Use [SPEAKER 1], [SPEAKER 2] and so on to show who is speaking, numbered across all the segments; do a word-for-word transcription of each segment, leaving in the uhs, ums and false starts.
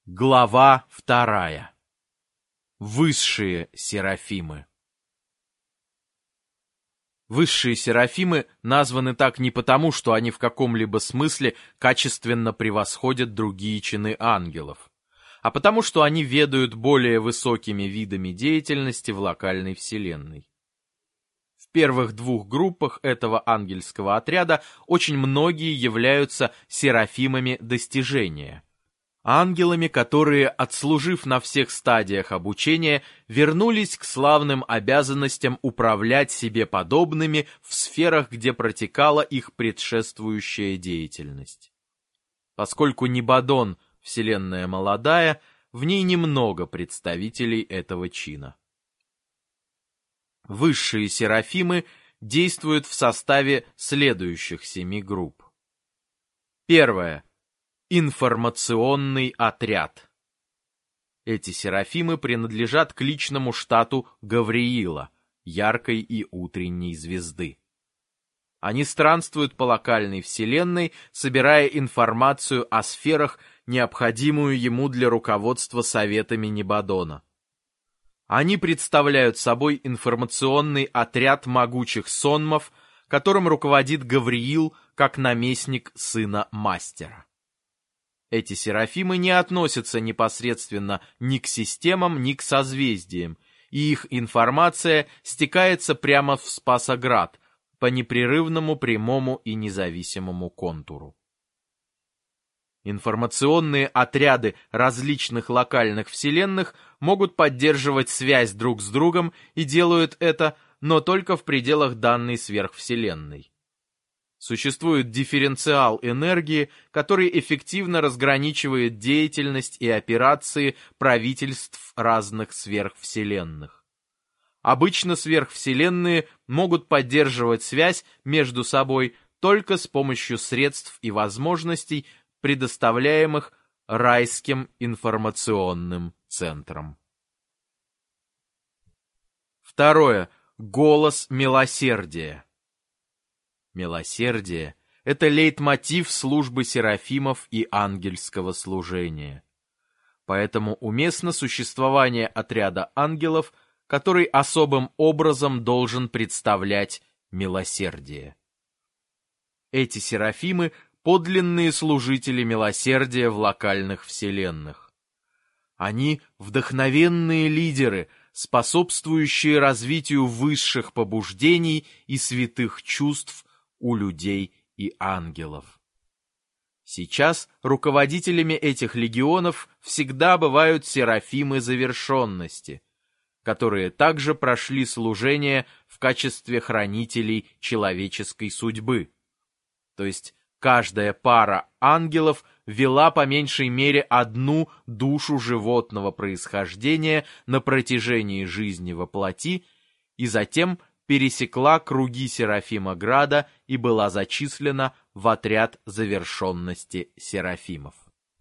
[SPEAKER 1] Глава вторая. Высшие серафимы. Высшие серафимы названы так не потому, что они в каком-либо смысле качественно превосходят другие чины ангелов, а потому, что они ведают более высокими видами деятельности в локальной вселенной. В первых двух группах этого ангельского отряда очень многие являются серафимами достижения. Ангелами, которые, отслужив на всех стадиях обучения, вернулись к славным обязанностям управлять себе подобными в сферах, где протекала их предшествующая деятельность. Поскольку Нибадон – вселенная молодая, в ней немного представителей этого чина. Высшие серафимы действуют в составе следующих семи групп. Первое. Информационный отряд. Эти серафимы принадлежат к личному штату Гавриила, яркой и утренней звезды. Они странствуют по локальной вселенной, собирая информацию о сферах, необходимую ему для руководства советами Нибадона. Они представляют собой информационный отряд могучих сонмов, которым руководит Гавриил как наместник сына мастера. Эти серафимы не относятся непосредственно ни к системам, ни к созвездиям, и их информация стекается прямо в Спасоград по непрерывному прямому и независимому контуру. Информационные отряды различных локальных вселенных могут поддерживать связь друг с другом и делают это, но только в пределах данной сверхвселенной. Существует дифференциал энергии, который эффективно разграничивает деятельность и операции правительств разных сверхвселенных. Обычно сверхвселенные могут поддерживать связь между собой только с помощью средств и возможностей, предоставляемых райским информационным центром. Второе. Голос милосердия. Милосердие – это лейтмотив службы серафимов и ангельского служения. Поэтому уместно существование отряда ангелов, который особым образом должен представлять милосердие. Эти серафимы – подлинные служители милосердия в локальных вселенных. Они – вдохновенные лидеры, способствующие развитию высших побуждений и святых чувств у людей и ангелов. Сейчас руководителями этих легионов всегда бывают серафимы завершенности, которые также прошли служение в качестве хранителей человеческой судьбы. То есть каждая пара ангелов вела по меньшей мере одну душу животного происхождения на протяжении жизни во плоти и затем пересекла круги Серафимограда и была зачислена в отряд завершенности серафимов.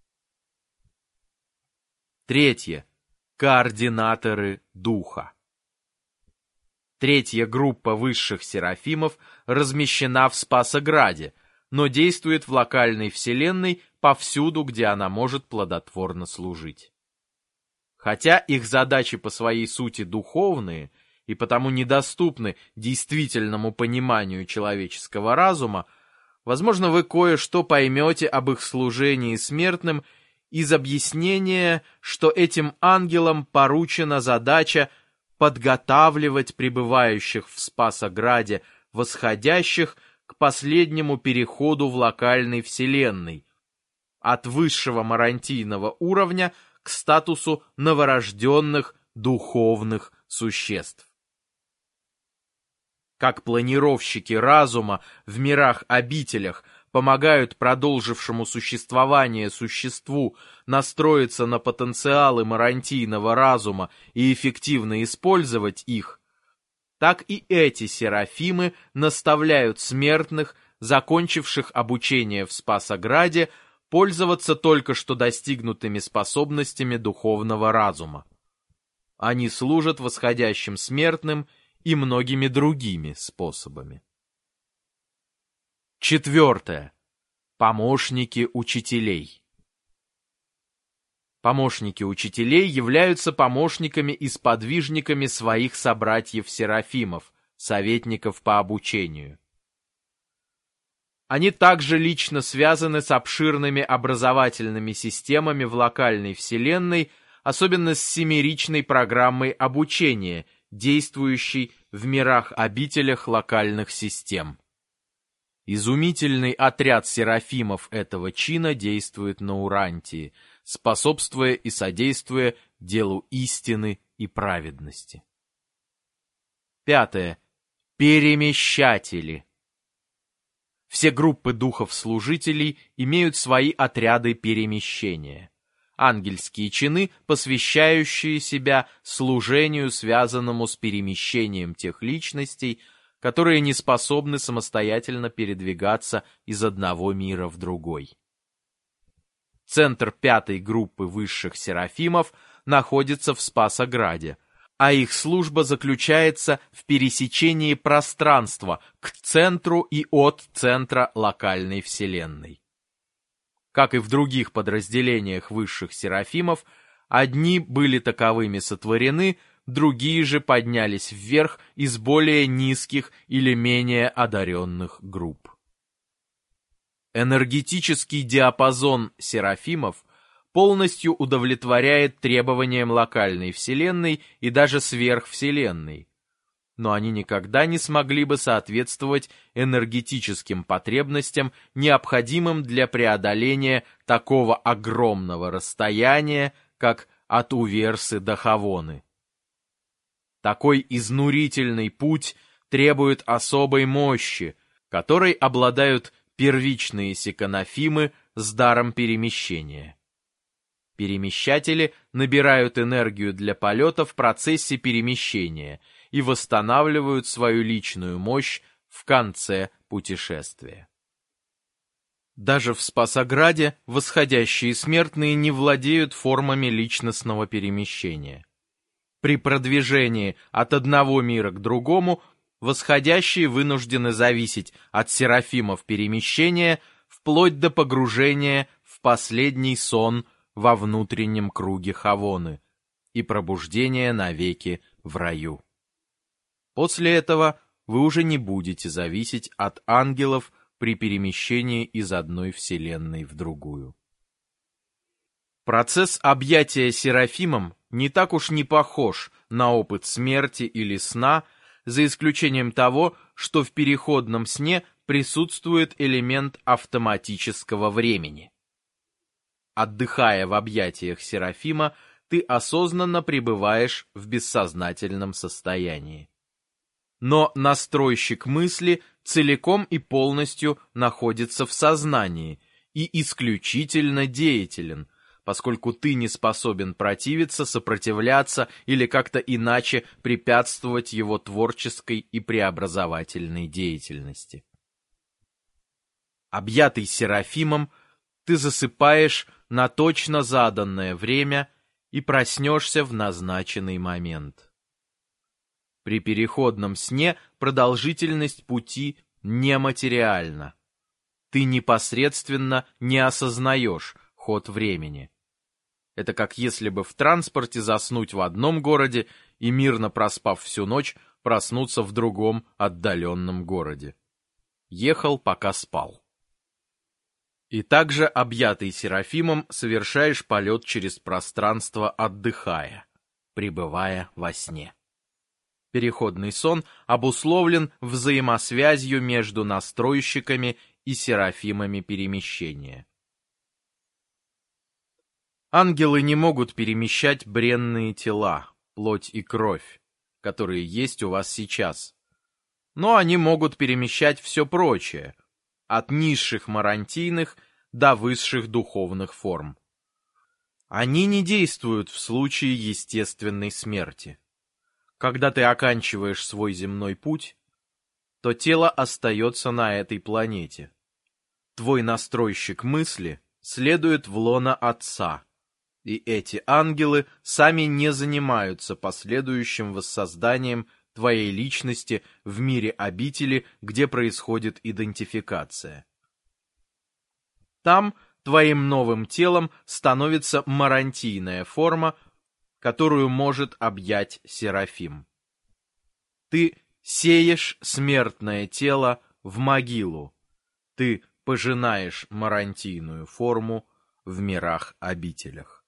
[SPEAKER 1] Третье. Координаторы духа. Третья группа высших серафимов размещена в Спасограде, но действует в локальной вселенной повсюду, где она может плодотворно служить. Хотя их задачи по своей сути духовные и потому недоступны действительному пониманию человеческого разума, возможно, вы кое-что поймете об их служении смертным из объяснения, что этим ангелам поручена задача подготавливать пребывающих в Спасограде восходящих к последнему переходу в локальной вселенной, от высшего марантийного уровня к статусу новорожденных духовных существ. Как планировщики разума в мирах-обителях помогают продолжившему существование существу настроиться на потенциалы марантийного разума и эффективно использовать их, так и эти серафимы наставляют смертных, закончивших обучение в Спасограде, пользоваться только что достигнутыми способностями духовного разума. Они служат восходящим смертным и многими другими способами. Четвертое. Помощники учителей. Помощники учителей являются помощниками и сподвижниками своих собратьев-серафимов, советников по обучению. Они также лично связаны с обширными образовательными системами в локальной вселенной, особенно с семеричной программой обучения, действующей в мирах-обителях локальных систем. Изумительный отряд серафимов этого чина действует на Урантии, способствуя и содействуя делу истины и праведности. Пятое. Перемещатели. Все группы духов-служителей имеют свои отряды перемещения. Ангельские чины, посвящающие себя служению, связанному с перемещением тех личностей, которые не способны самостоятельно передвигаться из одного мира в другой. Центр пятой группы высших серафимов находится в Спасограде, а их служба заключается в пересечении пространства к центру и от центра локальной вселенной. Как и в других подразделениях высших серафимов, одни были таковыми сотворены, другие же поднялись вверх из более низких или менее одаренных групп. Энергетический диапазон серафимов полностью удовлетворяет требованиям локальной вселенной и даже сверхвселенной, но они никогда не смогли бы соответствовать энергетическим потребностям, необходимым для преодоления такого огромного расстояния, как от Уверсы до Хавоны. Такой изнурительный путь требует особой мощи, которой обладают первичные секонофимы с даром перемещения. Перемещатели набирают энергию для полета в процессе перемещения и восстанавливают свою личную мощь в конце путешествия. Даже в Спасограде восходящие смертные не владеют формами личностного перемещения. При продвижении от одного мира к другому восходящие вынуждены зависеть от серафимов перемещения вплоть до погружения в последний сон во внутреннем круге Хавоны и пробуждения навеки в раю. После этого вы уже не будете зависеть от ангелов при перемещении из одной вселенной в другую. Процесс объятия серафимом не так уж не похож на опыт смерти или сна, за исключением того, что в переходном сне присутствует элемент автоматического времени. Отдыхая в объятиях серафима, ты осознанно пребываешь в бессознательном состоянии. Но настройщик мысли целиком и полностью находится в сознании и исключительно деятелен, поскольку ты не способен противиться, сопротивляться или как-то иначе препятствовать его творческой и преобразовательной деятельности. Объятый серафимом, ты засыпаешь на точно заданное время и проснешься в назначенный момент. При переходном сне продолжительность пути нематериальна. Ты непосредственно не осознаешь ход времени. Это как если бы в транспорте заснуть в одном городе и, мирно проспав всю ночь, проснуться в другом отдаленном городе. Ехал, пока спал. И также, объятый серафимом, совершаешь полет через пространство, отдыхая, пребывая во сне. Переходный сон обусловлен взаимосвязью между настройщиками и серафимами перемещения. Ангелы не могут перемещать бренные тела, плоть и кровь, которые есть у вас сейчас. Но они могут перемещать все прочее, от низших марантийных до высших духовных форм. Они не действуют в случае естественной смерти. Когда ты оканчиваешь свой земной путь, то тело остается на этой планете. Твой настройщик мысли следует в лоно Отца, и эти ангелы сами не занимаются последующим воссозданием твоей личности в мире обители, где происходит идентификация. Там твоим новым телом становится марантийная форма, которую может объять Серафим. Ты сеешь смертное тело в могилу, ты пожинаешь марантийную форму в мирах-обителях.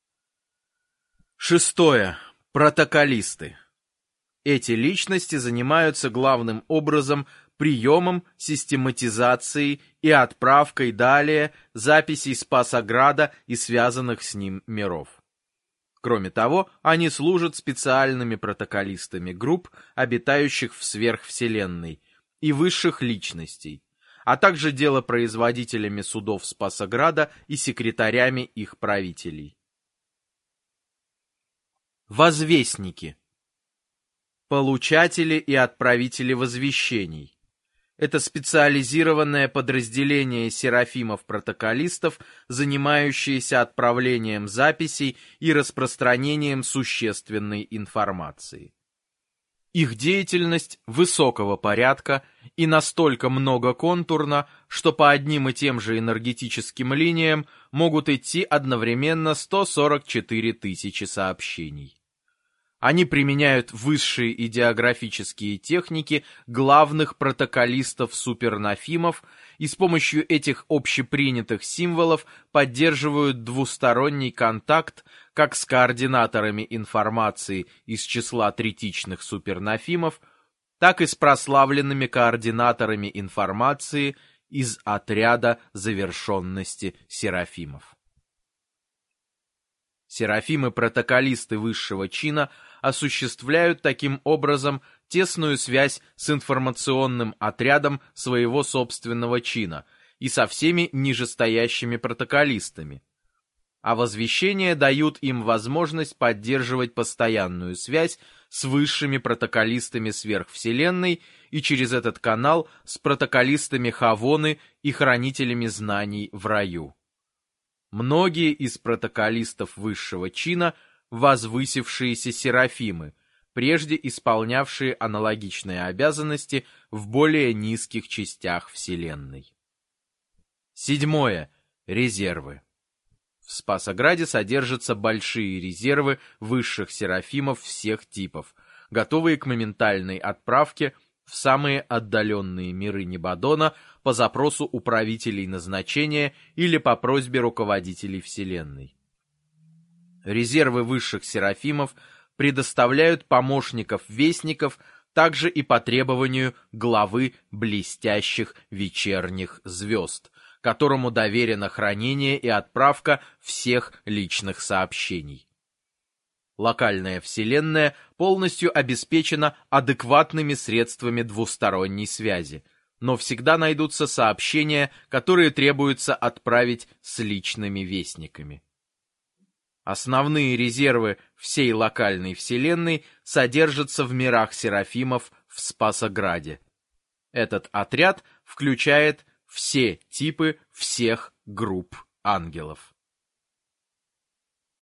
[SPEAKER 1] Шестое. Протоколисты. Эти личности занимаются главным образом приемом, систематизацией и отправкой далее записей Спасограда и связанных с ним миров. Кроме того, они служат специальными протоколистами групп, обитающих в сверхвселенной, и высших личностей, а также делопроизводителями судов Спасограда и секретарями их правителей. Возвестники. Получатели и отправители возвещений. Это специализированное подразделение серафимов-протоколистов, занимающееся отправлением записей и распространением существенной информации. Их деятельность высокого порядка и настолько многоконтурна, что по одним и тем же энергетическим линиям могут идти одновременно сто сорок четыре тысячи сообщений. Они применяют высшие идеографические техники главных протоколистов-супернафимов и с помощью этих общепринятых символов поддерживают двусторонний контакт как с координаторами информации из числа третичных супернафимов, так и с прославленными координаторами информации из отряда завершенности серафимов. Серафимы-протоколисты высшего чина осуществляют таким образом тесную связь с информационным отрядом своего собственного чина и со всеми нижестоящими протоколистами, а возвещения дают им возможность поддерживать постоянную связь с высшими протоколистами сверхвселенной и через этот канал с протоколистами Хавоны и хранителями знаний в раю. Многие из протоколистов высшего чина – возвысившиеся серафимы, прежде исполнявшие аналогичные обязанности в более низких частях Вселенной. Седьмое. Резервы. В Спасограде содержатся большие резервы высших серафимов всех типов, готовые к моментальной отправке в самые отдаленные миры Небадона по запросу управителей назначения или по просьбе руководителей Вселенной. Резервы высших серафимов предоставляют помощников-вестников также и по требованию главы блестящих вечерних звезд, которому доверено хранение и отправка всех личных сообщений. Локальная вселенная полностью обеспечена адекватными средствами двусторонней связи, но всегда найдутся сообщения, которые требуется отправить с личными вестниками. Основные резервы всей локальной вселенной содержатся в мирах серафимов в Спасограде. Этот отряд включает все типы всех групп ангелов.